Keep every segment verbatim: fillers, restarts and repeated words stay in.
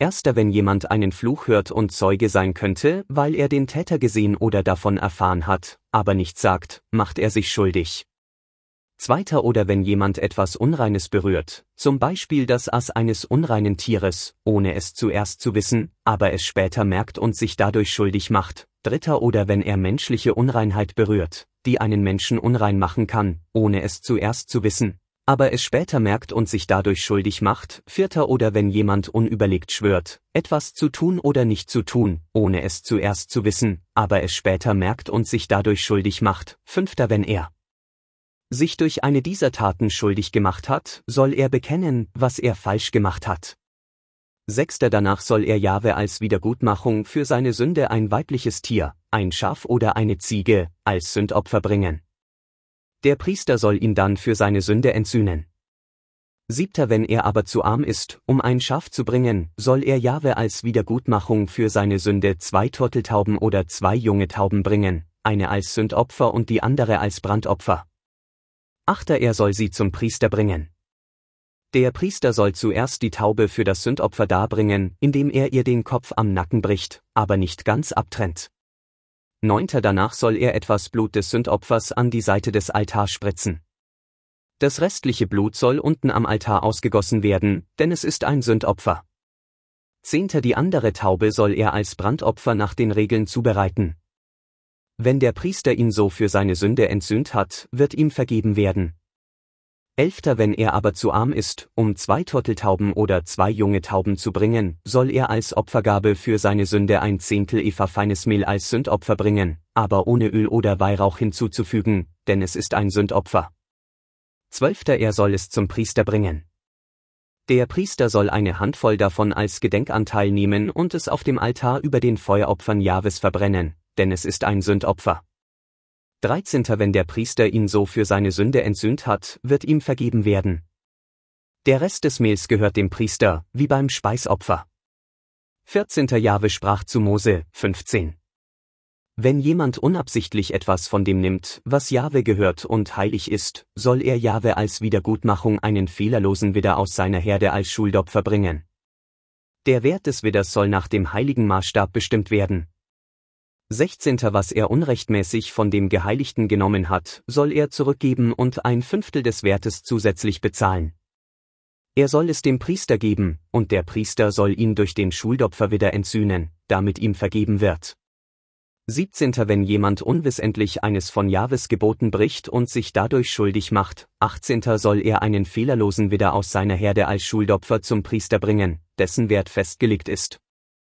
Erster, wenn jemand einen Fluch hört und Zeuge sein könnte, weil er den Täter gesehen oder davon erfahren hat, aber nichts sagt, macht er sich schuldig. Zweiter, oder wenn jemand etwas Unreines berührt, zum Beispiel das Aas eines unreinen Tieres, ohne es zuerst zu wissen, aber es später merkt und sich dadurch schuldig macht. Dritter, oder wenn er menschliche Unreinheit berührt, die einen Menschen unrein machen kann, ohne es zuerst zu wissen, aber es später merkt und sich dadurch schuldig macht. Vierter, oder wenn jemand unüberlegt schwört, etwas zu tun oder nicht zu tun, ohne es zuerst zu wissen, aber es später merkt und sich dadurch schuldig macht. Fünfter, wenn er sich durch eine dieser Taten schuldig gemacht hat, soll er bekennen, was er falsch gemacht hat. Sechster, danach soll er Jahwe als Wiedergutmachung für seine Sünde ein weibliches Tier, ein Schaf oder eine Ziege, als Sündopfer bringen. Der Priester soll ihn dann für seine Sünde entsühnen. Siebter, wenn er aber zu arm ist, um ein Schaf zu bringen, soll er Jahwe als Wiedergutmachung für seine Sünde zwei Turteltauben oder zwei junge Tauben bringen, eine als Sündopfer und die andere als Brandopfer. Achter, er soll sie zum Priester bringen. Der Priester soll zuerst die Taube für das Sündopfer darbringen, indem er ihr den Kopf am Nacken bricht, aber nicht ganz abtrennt. Neunter, danach soll er etwas Blut des Sündopfers an die Seite des Altars spritzen. Das restliche Blut soll unten am Altar ausgegossen werden, denn es ist ein Sündopfer. Zehnter, die andere Taube soll er als Brandopfer nach den Regeln zubereiten. Wenn der Priester ihn so für seine Sünde entsühnt hat, wird ihm vergeben werden. Elfter, wenn er aber zu arm ist, um zwei Turteltauben oder zwei junge Tauben zu bringen, soll er als Opfergabe für seine Sünde ein Zehntel Eva feines Mehl als Sündopfer bringen, aber ohne Öl oder Weihrauch hinzuzufügen, denn es ist ein Sündopfer. Zwölfter, er soll es zum Priester bringen. Der Priester soll eine Handvoll davon als Gedenkanteil nehmen und es auf dem Altar über den Feueropfern Jahwes verbrennen, denn es ist ein Sündopfer. Dreizehnter, wenn der Priester ihn so für seine Sünde entsühnt hat, wird ihm vergeben werden. Der Rest des Mehls gehört dem Priester, wie beim Speisopfer. Vierzehnter, Jahwe sprach zu Mose, fünfzehn. Wenn jemand unabsichtlich etwas von dem nimmt, was Jahwe gehört und heilig ist, soll er Jahwe als Wiedergutmachung einen fehlerlosen Widder aus seiner Herde als Schuldopfer bringen. Der Wert des Widders soll nach dem heiligen Maßstab bestimmt werden. Sechzehnter, was er unrechtmäßig von dem Geheiligten genommen hat, soll er zurückgeben und ein Fünftel des Wertes zusätzlich bezahlen. Er soll es dem Priester geben, und der Priester soll ihn durch den Schuldopfer wieder entsühnen, damit ihm vergeben wird. Siebzehnter, wenn jemand unwissentlich eines von Jahwes Geboten bricht und sich dadurch schuldig macht. Achtzehnter, soll er einen fehlerlosen Widder aus seiner Herde als Schuldopfer zum Priester bringen, dessen Wert festgelegt ist.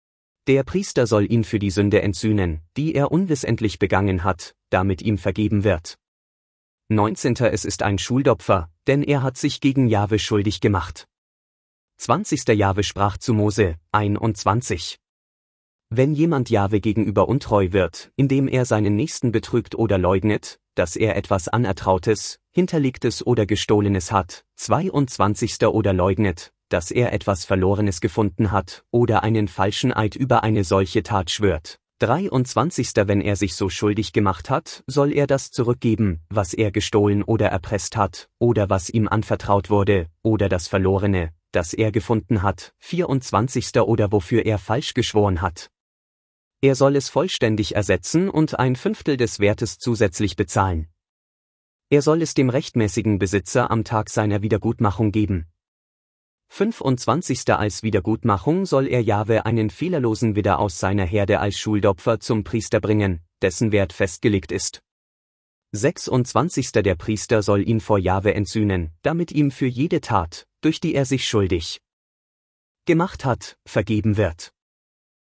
Der Priester soll ihn für die Sünde entsühnen, die er unwissentlich begangen hat, damit ihm vergeben wird. Neunzehnter, es ist ein Schuldopfer, denn er hat sich gegen Jahwe schuldig gemacht. Zwanzigster, Jahwe sprach zu Mose, einundzwanzig. Wenn jemand Jahwe gegenüber untreu wird, indem er seinen Nächsten betrügt oder leugnet, dass er etwas Anertrautes, Hinterlegtes oder Gestohlenes hat, zweiundzwanzigster oder leugnet, dass er etwas Verlorenes gefunden hat, oder einen falschen Eid über eine solche Tat schwört. dreiundzwanzigster Wenn er sich so schuldig gemacht hat, soll er das zurückgeben, was er gestohlen oder erpresst hat, oder was ihm anvertraut wurde, oder das Verlorene, das er gefunden hat. vierundzwanzigster Oder wofür er falsch geschworen hat. Er soll es vollständig ersetzen und ein Fünftel des Wertes zusätzlich bezahlen. Er soll es dem rechtmäßigen Besitzer am Tag seiner Wiedergutmachung geben. fünfundzwanzigster Als Wiedergutmachung soll er Jahwe einen fehlerlosen Widder aus seiner Herde als Schuldopfer zum Priester bringen, dessen Wert festgelegt ist. sechsundzwanzigster Der Priester soll ihn vor Jahwe entsühnen, damit ihm für jede Tat, durch die er sich schuldig gemacht hat, vergeben wird.